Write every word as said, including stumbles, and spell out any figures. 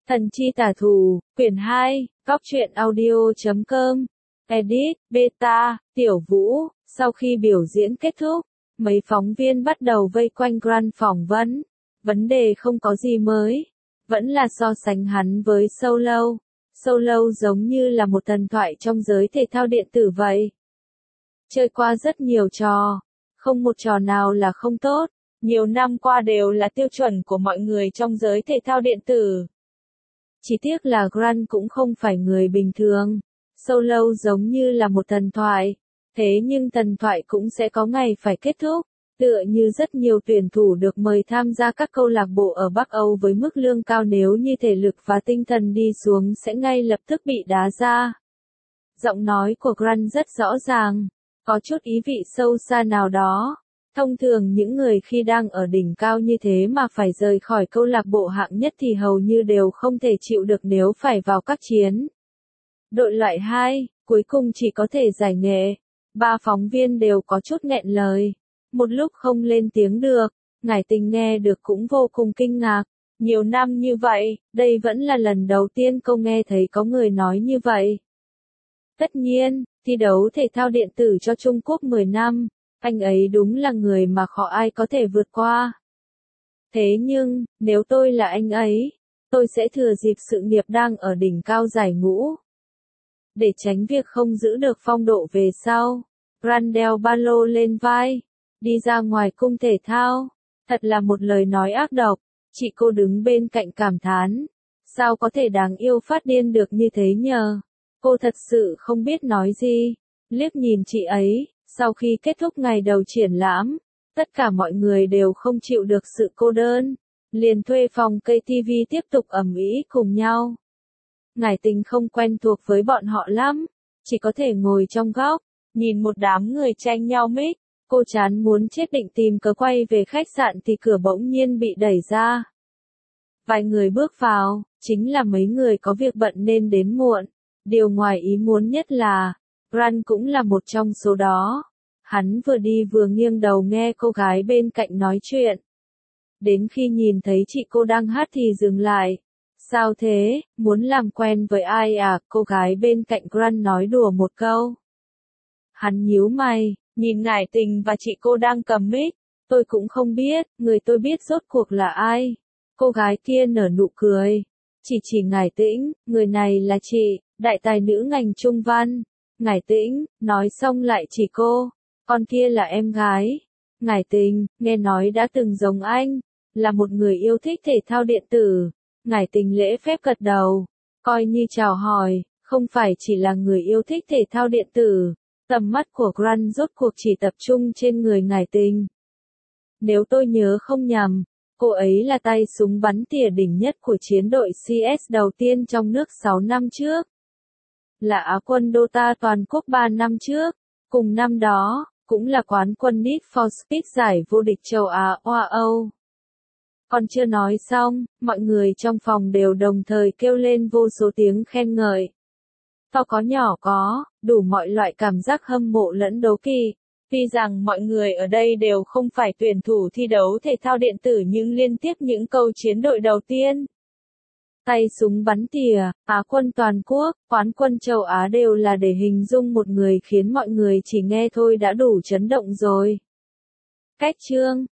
Thần chi tả thủ, quyển hai, góc truyện audio chấm com, edit, beta, Tiểu Vũ. Sau khi biểu diễn kết thúc, mấy phóng viên bắt đầu vây quanh Grant phỏng vấn. Vấn đề không có gì mới, vẫn là so sánh hắn với Solo. Solo giống như là một thần thoại trong giới thể thao điện tử vậy. Chơi qua rất nhiều trò, không một trò nào là không tốt, nhiều năm qua đều là tiêu chuẩn của mọi người trong giới thể thao điện tử. Chỉ tiếc là Grant cũng không phải người bình thường. Solo giống như là một thần thoại, thế nhưng thần thoại cũng sẽ có ngày phải kết thúc, tựa như rất nhiều tuyển thủ được mời tham gia các câu lạc bộ ở Bắc Âu với mức lương cao, nếu như thể lực và tinh thần đi xuống sẽ ngay lập tức bị đá ra. Giọng nói của Grant rất rõ ràng, có chút ý vị sâu xa nào đó. Thông thường những người khi đang ở đỉnh cao như thế mà phải rời khỏi câu lạc bộ hạng nhất thì hầu như đều không thể chịu được nếu phải vào các chiến đội loại hai, cuối cùng chỉ có thể giải nghệ. Ba phóng viên đều có chút nghẹn lời, một lúc không lên tiếng được. Ngải Tình nghe được cũng vô cùng kinh ngạc. Nhiều năm như vậy, đây vẫn là lần đầu tiên cô nghe thấy có người nói như vậy. Tất nhiên, thi đấu thể thao điện tử cho Trung Quốc mười năm, anh ấy đúng là người mà khó ai có thể vượt qua. Thế nhưng, nếu tôi là anh ấy, tôi sẽ thừa dịp sự nghiệp đang ở đỉnh cao giải ngũ, để tránh việc không giữ được phong độ về sau. Grant đeo ba lô lên vai, đi ra ngoài cung thể thao. Thật là một lời nói ác độc. Chị cô đứng bên cạnh cảm thán, sao có thể đáng yêu phát điên được như thế nhờ. Cô thật sự không biết nói gì. Liếc nhìn chị ấy, sau khi kết thúc ngày đầu triển lãm, tất cả mọi người đều không chịu được sự cô đơn, liền thuê phòng ca tê vê tiếp tục ầm ĩ cùng nhau. Ngải Tình không quen thuộc với bọn họ lắm, chỉ có thể ngồi trong góc, nhìn một đám người tranh nhau mic. Cô chán muốn chết, định tìm cớ quay về khách sạn thì cửa bỗng nhiên bị đẩy ra. Vài người bước vào, chính là mấy người có việc bận nên đến muộn. Điều ngoài ý muốn nhất là, Grant cũng là một trong số đó. Hắn vừa đi vừa nghiêng đầu nghe cô gái bên cạnh nói chuyện. Đến khi nhìn thấy chị cô đang hát thì dừng lại. Sao thế, muốn làm quen với ai à? Cô gái bên cạnh Grant nói đùa một câu. Hắn nhíu mày, nhìn Ngải Tình và chị cô đang cầm mic. Tôi cũng không biết, người tôi biết rốt cuộc là ai. Cô gái kia nở nụ cười, chỉ chỉ Ngải Tĩnh, người này là chị, đại tài nữ ngành Trung văn. Ngải Tĩnh, nói xong lại chỉ cô, con kia là em gái. Ngải Tình, nghe nói đã từng giống anh, là một người yêu thích thể thao điện tử. Ngải Tình lễ phép gật đầu, coi như chào hỏi, không phải chỉ là người yêu thích thể thao điện tử. Tầm mắt của Grant rốt cuộc chỉ tập trung trên người Ngải Tình. Nếu tôi nhớ không nhầm, cô ấy là tay súng bắn tỉa đỉnh nhất của chiến đội xê ét đầu tiên trong nước sáu năm trước. Là Á quân Dota toàn quốc ba năm trước. Cùng năm đó, cũng là quán quân Need for Speed giải vô địch châu Á Hoa Âu. Còn chưa nói xong, mọi người trong phòng đều đồng thời kêu lên vô số tiếng khen ngợi. To có nhỏ có, đủ mọi loại cảm giác hâm mộ lẫn đố kỵ. Tuy rằng mọi người ở đây đều không phải tuyển thủ thi đấu thể thao điện tử, nhưng liên tiếp những câu chiến đội đầu tiên, tay súng bắn tỉa, Á quân toàn quốc, quán quân châu Á đều là để hình dung một người khiến mọi người chỉ nghe thôi đã đủ chấn động rồi. Cách chương